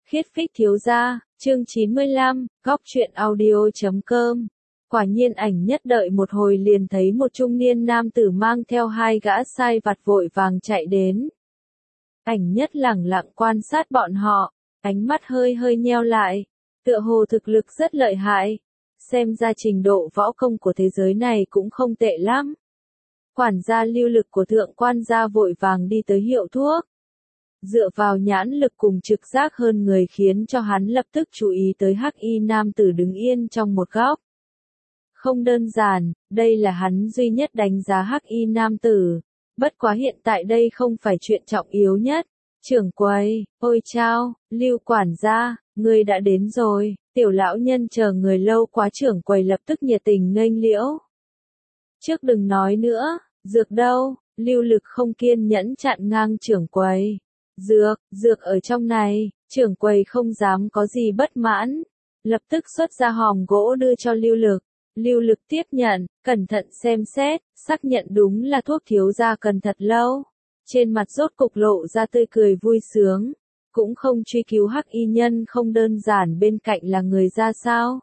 Khiết Phích thiếu gia, chương 95, góc truyện audio.com. Quả nhiên ảnh nhất đợi một hồi liền thấy một trung niên nam tử mang theo hai gã sai vặt vội vàng chạy đến. Ảnh nhất lẳng lặng quan sát bọn họ, ánh mắt hơi hơi nheo lại, tựa hồ thực lực rất lợi hại, xem ra trình độ võ công của thế giới này cũng không tệ lắm. Quản gia Lưu Lực của thượng quan gia vội vàng đi tới hiệu thuốc. Dựa vào nhãn lực cùng trực giác hơn người khiến cho hắn lập tức chú ý tới hắc y nam tử đứng yên trong một góc. Không đơn giản, đây là hắn duy nhất đánh giá hắc y nam tử. Bất quá hiện tại đây không phải chuyện trọng yếu nhất. Trưởng quầy, ôi chao, Lưu quản gia, ngươi đã đến rồi. Tiểu lão nhân chờ người lâu quá, trưởng quầy lập tức nhiệt tình nghênh liễu. Trước đừng nói nữa, dược đâu? Lưu Lực không kiên nhẫn chặn ngang trưởng quầy. Dược ở trong này, trưởng quầy không dám có gì bất mãn. Lập tức xuất ra hòm gỗ đưa cho Lưu Lực. Lưu Lực tiếp nhận, cẩn thận xem xét, xác nhận đúng là thuốc thiếu gia cần thật lâu. Trên mặt rốt cục lộ ra tươi cười vui sướng. Cũng không truy cứu hắc y nhân không đơn giản bên cạnh là người ra sao.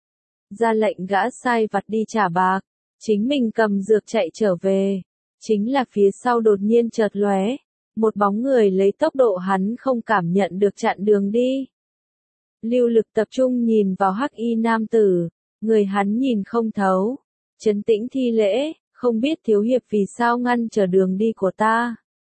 Ra lệnh gã sai vặt đi trả bạc. Chính mình cầm dược chạy trở về. Chính là phía sau đột nhiên chợt lóe. Một bóng người lấy tốc độ hắn không cảm nhận được chặn đường đi. Lưu Lực tập trung nhìn vào hắc y nam tử, người hắn nhìn không thấu. Trấn tĩnh thi lễ, không biết thiếu hiệp vì sao ngăn trở đường đi của ta.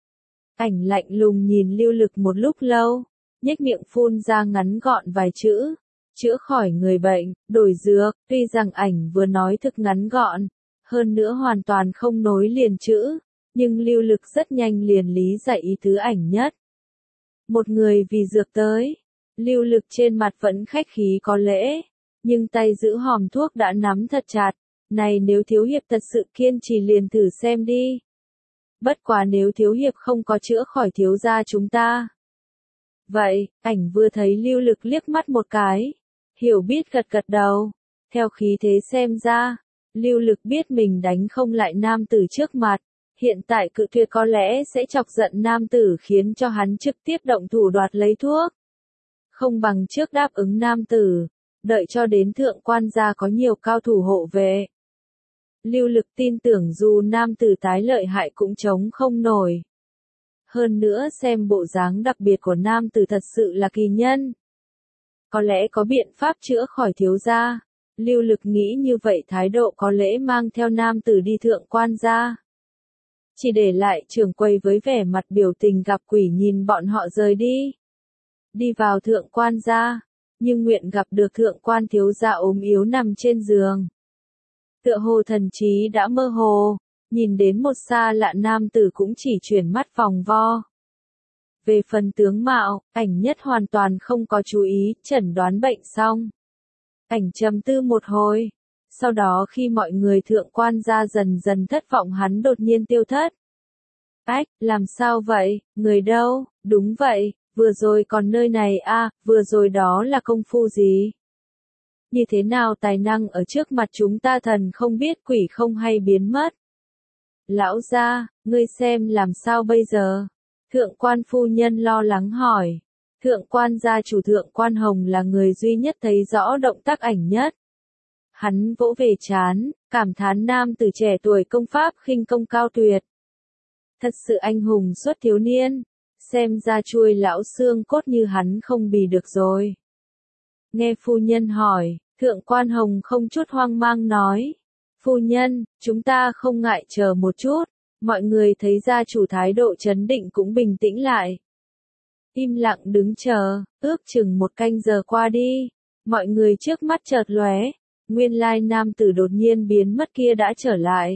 Ảnh lạnh lùng nhìn Lưu Lực một lúc lâu, nhếch miệng phun ra ngắn gọn vài chữ. Chữa khỏi người bệnh, đổi dược, tuy rằng ảnh vừa nói thực ngắn gọn, hơn nữa hoàn toàn không nối liền chữ. Nhưng Lưu Lực rất nhanh liền lý giải ý tứ ảnh nhất. Một người vì dược tới. Lưu Lực trên mặt vẫn khách khí có lễ. Nhưng tay giữ hòm thuốc đã nắm thật chặt. Này nếu thiếu hiệp thật sự kiên trì liền thử xem đi. Bất quá nếu thiếu hiệp không có chữa khỏi thiếu gia chúng ta. Vậy, ảnh vừa thấy Lưu Lực liếc mắt một cái. Hiểu biết gật gật đầu. Theo khí thế xem ra, Lưu Lực biết mình đánh không lại nam tử trước mặt. Hiện tại cự tuyệt có lẽ sẽ chọc giận nam tử khiến cho hắn trực tiếp động thủ đoạt lấy thuốc. Không bằng trước đáp ứng nam tử, đợi cho đến thượng quan gia có nhiều cao thủ hộ vệ. Lưu Lực tin tưởng dù nam tử tái lợi hại cũng chống không nổi. Hơn nữa xem bộ dáng đặc biệt của nam tử thật sự là kỳ nhân. Có lẽ có biện pháp chữa khỏi thiếu gia. Lưu Lực nghĩ như vậy thái độ có lẽ mang theo nam tử đi thượng quan gia. Chỉ để lại trưởng quầy với vẻ mặt biểu tình gặp quỷ nhìn bọn họ rời đi. Đi vào thượng quan gia, nhưng nguyện gặp được thượng quan thiếu gia ốm yếu nằm trên giường. Tựa hồ thần trí đã mơ hồ, nhìn đến một xa lạ nam tử cũng chỉ chuyển mắt vòng vo. Về phần tướng mạo, ảnh nhất hoàn toàn không có chú ý, chẩn đoán bệnh xong. Ảnh trầm tư một hồi. Sau đó khi mọi người thượng quan gia dần dần thất vọng hắn đột nhiên tiêu thất. Ách, làm sao vậy, người đâu, đúng vậy, vừa rồi còn nơi này vừa rồi đó là công phu gì? Như thế nào tài năng ở trước mặt chúng ta thần không biết quỷ không hay biến mất? Lão gia, ngươi xem làm sao bây giờ? Thượng quan phu nhân lo lắng hỏi. Thượng quan gia chủ thượng quan Hồng là người duy nhất thấy rõ động tác ảnh nhất. Hắn vỗ về trán, cảm thán nam tử trẻ tuổi công pháp khinh công cao tuyệt. Thật sự anh hùng xuất thiếu niên, xem ra chuôi lão xương cốt như hắn không bì được rồi. Nghe phu nhân hỏi, thượng quan Hồng không chút hoang mang nói. Phu nhân, chúng ta không ngại chờ một chút, mọi người thấy gia chủ thái độ trấn định cũng bình tĩnh lại. Im lặng đứng chờ, ước chừng một canh giờ qua đi, mọi người trước mắt chợt lóe. Nguyên lai nam tử đột nhiên biến mất kia đã trở lại.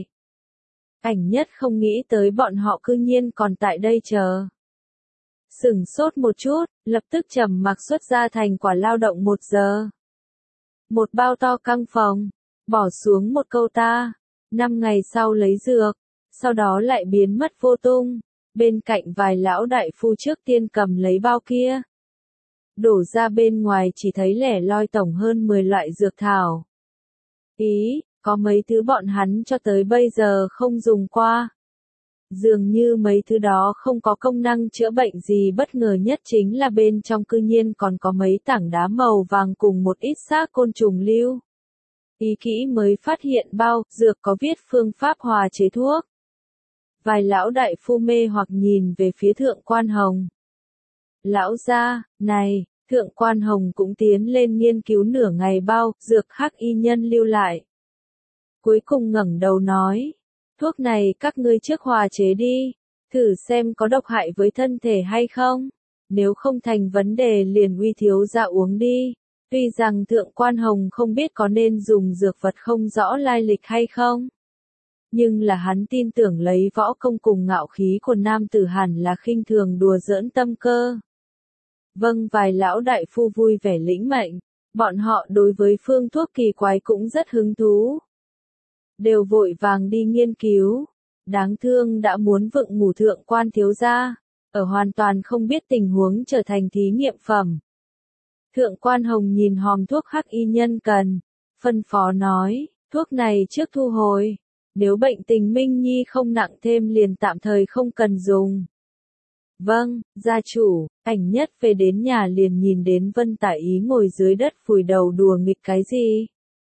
Ảnh nhất không nghĩ tới bọn họ cư nhiên còn tại đây chờ. Sửng sốt một chút, lập tức trầm mặc xuất ra thành quả lao động 1 giờ. Một bao to căng phòng, bỏ xuống một câu ta. 5 ngày sau lấy dược, sau đó lại biến mất vô tung. Bên cạnh vài lão đại phu trước tiên cầm lấy bao kia. Đổ ra bên ngoài chỉ thấy lẻ loi tổng hơn 10 loại dược thảo. Có mấy thứ bọn hắn cho tới bây giờ không dùng qua. Dường như mấy thứ đó không có công năng chữa bệnh gì, bất ngờ nhất chính là bên trong cư nhiên còn có mấy tảng đá màu vàng cùng một ít xác côn trùng lưu. Ý kỹ mới phát hiện bao dược có viết phương pháp hòa chế thuốc. Vài lão đại phu mê hoặc nhìn về phía Thượng Quan Hồng. Lão gia, này, Thượng Quan Hồng cũng tiến lên nghiên cứu nửa ngày bao dược hắc y nhân lưu lại. Cuối cùng ngẩng đầu nói, thuốc này các ngươi trước hòa chế đi, thử xem có độc hại với thân thể hay không. Nếu không thành vấn đề liền uy thiếu gia uống đi. Tuy rằng Thượng Quan Hồng không biết có nên dùng dược vật không rõ lai lịch hay không. Nhưng là hắn tin tưởng lấy võ công cùng ngạo khí của nam tử hẳn là khinh thường đùa giỡn tâm cơ. Vâng, vài lão đại phu vui vẻ lĩnh mệnh, bọn họ đối với phương thuốc kỳ quái cũng rất hứng thú. Đều vội vàng đi nghiên cứu, đáng thương đã muốn vựng ngủ Thượng Quan thiếu gia, ở hoàn toàn không biết tình huống trở thành thí nghiệm phẩm. Thượng Quan Hồng nhìn hòm thuốc hắc y nhân cần, phân phó nói, thuốc này trước thu hồi, nếu bệnh tình Minh Nhi không nặng thêm liền tạm thời không cần dùng. Vâng, gia chủ. Ảnh Nhất về đến nhà liền nhìn đến Vân Tả Ý ngồi dưới đất phủi đầu đùa nghịch cái gì.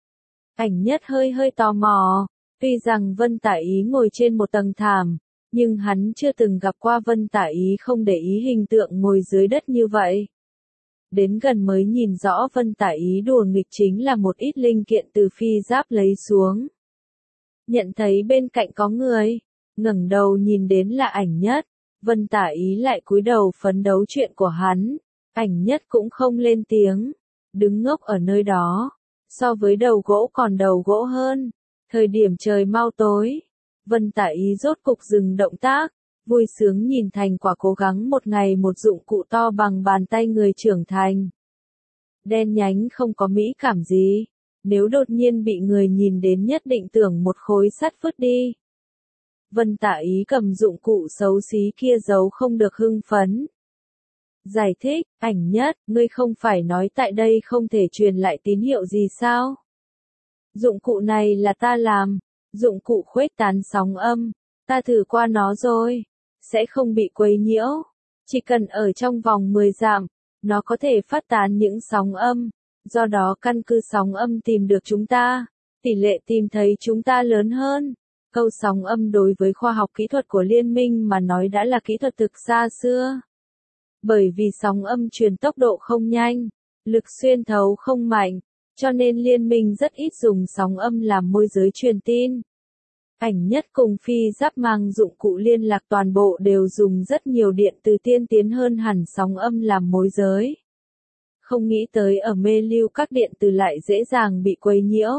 Ảnh Nhất hơi hơi tò mò, tuy rằng Vân Tả Ý ngồi trên một tầng thảm, nhưng hắn chưa từng gặp qua Vân Tả Ý không để ý hình tượng ngồi dưới đất như vậy. Đến gần mới nhìn rõ Vân Tả Ý đùa nghịch chính là một ít linh kiện từ phi giáp lấy xuống. Nhận thấy bên cạnh có người, ngẩng đầu nhìn đến là Ảnh Nhất, Vân Tả Ý lại cúi đầu phấn đấu chuyện của hắn, Ảnh Nhất cũng không lên tiếng, đứng ngốc ở nơi đó, so với đầu gỗ còn đầu gỗ hơn. Thời điểm trời mau tối, Vân Tả Ý rốt cục dừng động tác, vui sướng nhìn thành quả cố gắng một ngày một dụng cụ to bằng bàn tay người trưởng thành. Đen nhánh không có mỹ cảm gì, nếu đột nhiên bị người nhìn đến nhất định tưởng một khối sắt vứt đi. Vân Tả Ý cầm dụng cụ xấu xí kia giấu không được hưng phấn. Giải thích, Ảnh Nhất, ngươi không phải nói tại đây không thể truyền lại tín hiệu gì sao? Dụng cụ này là ta làm, dụng cụ khuếch tán sóng âm, ta thử qua nó rồi, sẽ không bị quấy nhiễu, chỉ cần ở trong vòng 10 dặm, nó có thể phát tán những sóng âm, do đó căn cứ sóng âm tìm được chúng ta, tỷ lệ tìm thấy chúng ta lớn hơn. Câu sóng âm đối với khoa học kỹ thuật của liên minh mà nói đã là kỹ thuật thực xa xưa. Bởi vì sóng âm truyền tốc độ không nhanh, lực xuyên thấu không mạnh, cho nên liên minh rất ít dùng sóng âm làm môi giới truyền tin. Ảnh Nhất cùng phi giáp mang dụng cụ liên lạc toàn bộ đều dùng rất nhiều điện từ tiên tiến hơn hẳn sóng âm làm môi giới. Không nghĩ tới ở mê lưu các điện từ lại dễ dàng bị quấy nhiễu.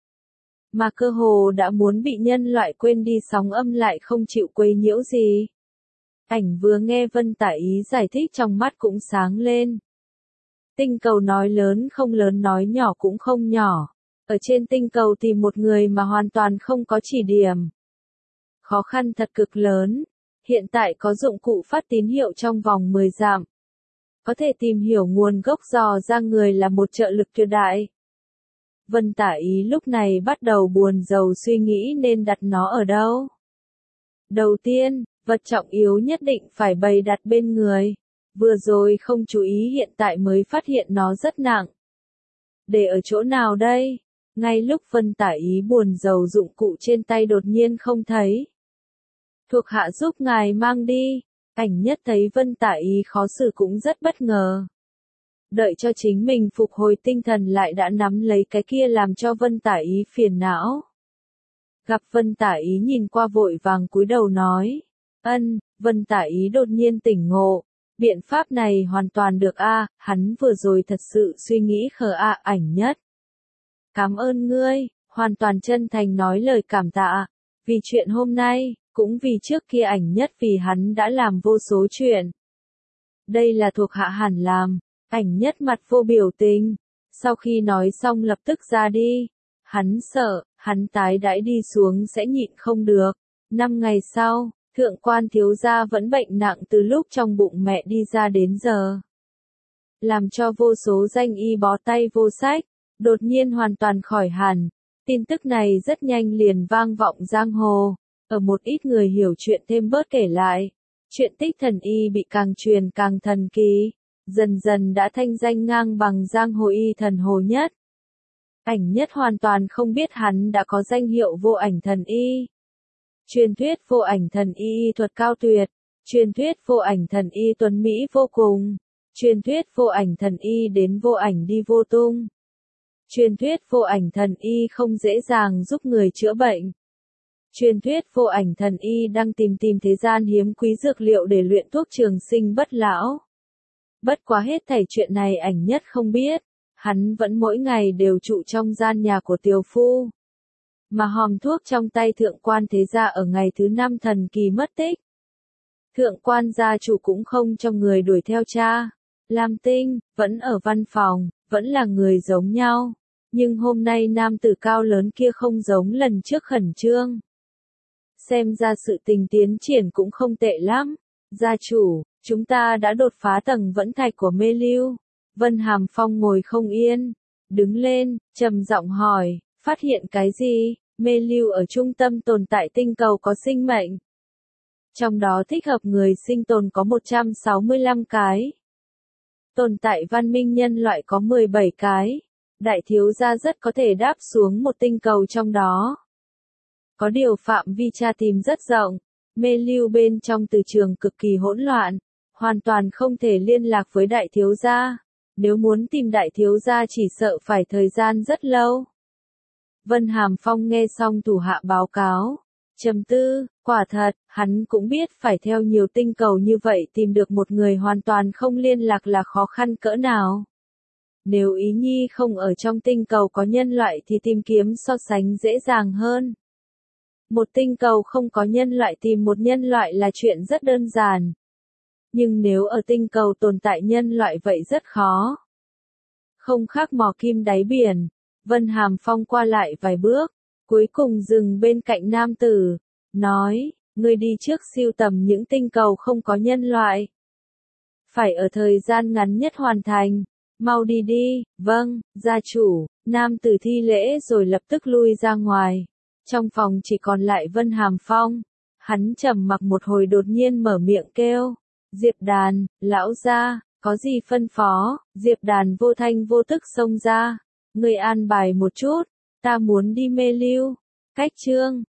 Mà cơ hồ đã muốn bị nhân loại quên đi sóng âm lại không chịu quấy nhiễu gì. Ảnh vừa nghe Vân Tả Ý giải thích trong mắt cũng sáng lên. Tinh cầu nói lớn không lớn nói nhỏ cũng không nhỏ. Ở trên tinh cầu tìm một người mà hoàn toàn không có chỉ điểm. Khó khăn thật cực lớn. Hiện tại có dụng cụ phát tín hiệu trong vòng 10 dặm. Có thể tìm hiểu nguồn gốc dò ra người là một trợ lực tuyệt đại. Vân Tả Ý lúc này bắt đầu buồn rầu suy nghĩ nên đặt nó ở đâu. Đầu tiên, vật trọng yếu nhất định phải bày đặt bên người. Vừa rồi không chú ý hiện tại mới phát hiện nó rất nặng. Để ở chỗ nào đây? Ngay lúc Vân Tả Ý buồn rầu dụng cụ trên tay đột nhiên không thấy. Thuộc hạ giúp ngài mang đi. Ảnh Nhất thấy Vân Tả Ý khó xử cũng rất bất ngờ. Đợi cho chính mình phục hồi tinh thần lại đã nắm lấy cái kia làm cho Vân Tả Ý phiền não. Gặp Vân Tả Ý nhìn qua vội vàng cúi đầu nói. Vân Tả Ý đột nhiên tỉnh ngộ. Biện pháp này hoàn toàn được hắn vừa rồi thật sự suy nghĩ khờ Ảnh Nhất. Cảm ơn ngươi, hoàn toàn chân thành nói lời cảm tạ. Vì chuyện hôm nay, cũng vì trước kia Ảnh Nhất vì hắn đã làm vô số chuyện. Đây là thuộc hạ hẳn làm. Ảnh Nhất mặt vô biểu tình, sau khi nói xong lập tức ra đi. Hắn sợ, hắn tái đãi đi xuống sẽ nhịn không được. 5 ngày sau, Thượng Quan thiếu gia vẫn bệnh nặng từ lúc trong bụng mẹ đi ra đến giờ. Làm cho vô số danh y bó tay vô sách, đột nhiên hoàn toàn khỏi hẳn. Tin tức này rất nhanh liền vang vọng giang hồ. Ở một ít người hiểu chuyện thêm bớt kể lại, chuyện tích thần y bị càng truyền càng thần kỳ, dần dần đã thanh danh ngang bằng giang hồ y thần hồ nhất. Ảnh Nhất hoàn toàn không biết hắn đã có danh hiệu vô ảnh thần y. Truyền thuyết vô ảnh thần y thuật cao tuyệt, truyền thuyết vô ảnh thần y tuấn mỹ vô cùng, truyền thuyết vô ảnh thần y đến vô ảnh đi vô tung. Truyền thuyết vô ảnh thần y không dễ dàng giúp người chữa bệnh. Truyền thuyết vô ảnh thần y đang tìm thế gian hiếm quý dược liệu để luyện thuốc trường sinh bất lão. Bất quá hết thảy chuyện này Ảnh Nhất không biết, hắn vẫn mỗi ngày đều trụ trong gian nhà của tiều phu. Mà hòm thuốc trong tay thượng quan thế gia ở ngày thứ 5 thần kỳ mất tích. Thượng quan gia chủ cũng không cho người đuổi theo cha. Lam Tinh, vẫn ở văn phòng, vẫn là người giống nhau. Nhưng hôm nay nam tử cao lớn kia không giống lần trước khẩn trương. Xem ra sự tình tiến triển cũng không tệ lắm. Gia chủ, chúng ta đã đột phá tầng vẫn thạch của mê lưu. Vân Hàm Phong ngồi không yên. Đứng lên, trầm giọng hỏi, phát hiện cái gì? Mê lưu ở trung tâm tồn tại tinh cầu có sinh mệnh. Trong đó thích hợp người sinh tồn có 165 cái. Tồn tại văn minh nhân loại có 17 cái. Đại thiếu gia rất có thể đáp xuống một tinh cầu trong đó. Có điều phạm vi tra tìm rất rộng. Mê lưu bên trong từ trường cực kỳ hỗn loạn. Hoàn toàn không thể liên lạc với đại thiếu gia. Nếu muốn tìm đại thiếu gia chỉ sợ phải thời gian rất lâu. Vân Hàm Phong nghe xong thủ hạ báo cáo. Trầm tư, quả thật, hắn cũng biết phải theo nhiều tinh cầu như vậy tìm được một người hoàn toàn không liên lạc là khó khăn cỡ nào. Nếu Ý Nhi không ở trong tinh cầu có nhân loại thì tìm kiếm so sánh dễ dàng hơn. Một tinh cầu không có nhân loại tìm một nhân loại là chuyện rất đơn giản. Nhưng nếu ở tinh cầu tồn tại nhân loại vậy rất khó. Không khác mò kim đáy biển. Vân Hàm Phong qua lại vài bước, cuối cùng dừng bên cạnh nam tử, nói, ngươi đi trước siêu tầm những tinh cầu không có nhân loại. Phải ở thời gian ngắn nhất hoàn thành, mau đi đi, vâng, gia chủ, nam tử thi lễ rồi lập tức lui ra ngoài. Trong phòng chỉ còn lại Vân Hàm Phong, hắn trầm mặc một hồi đột nhiên mở miệng kêu, Diệp Đàn, lão gia, có gì phân phó, Diệp Đàn vô thanh vô tức xông ra. Ngươi an bài một chút, ta muốn đi mê lưu. Cách chương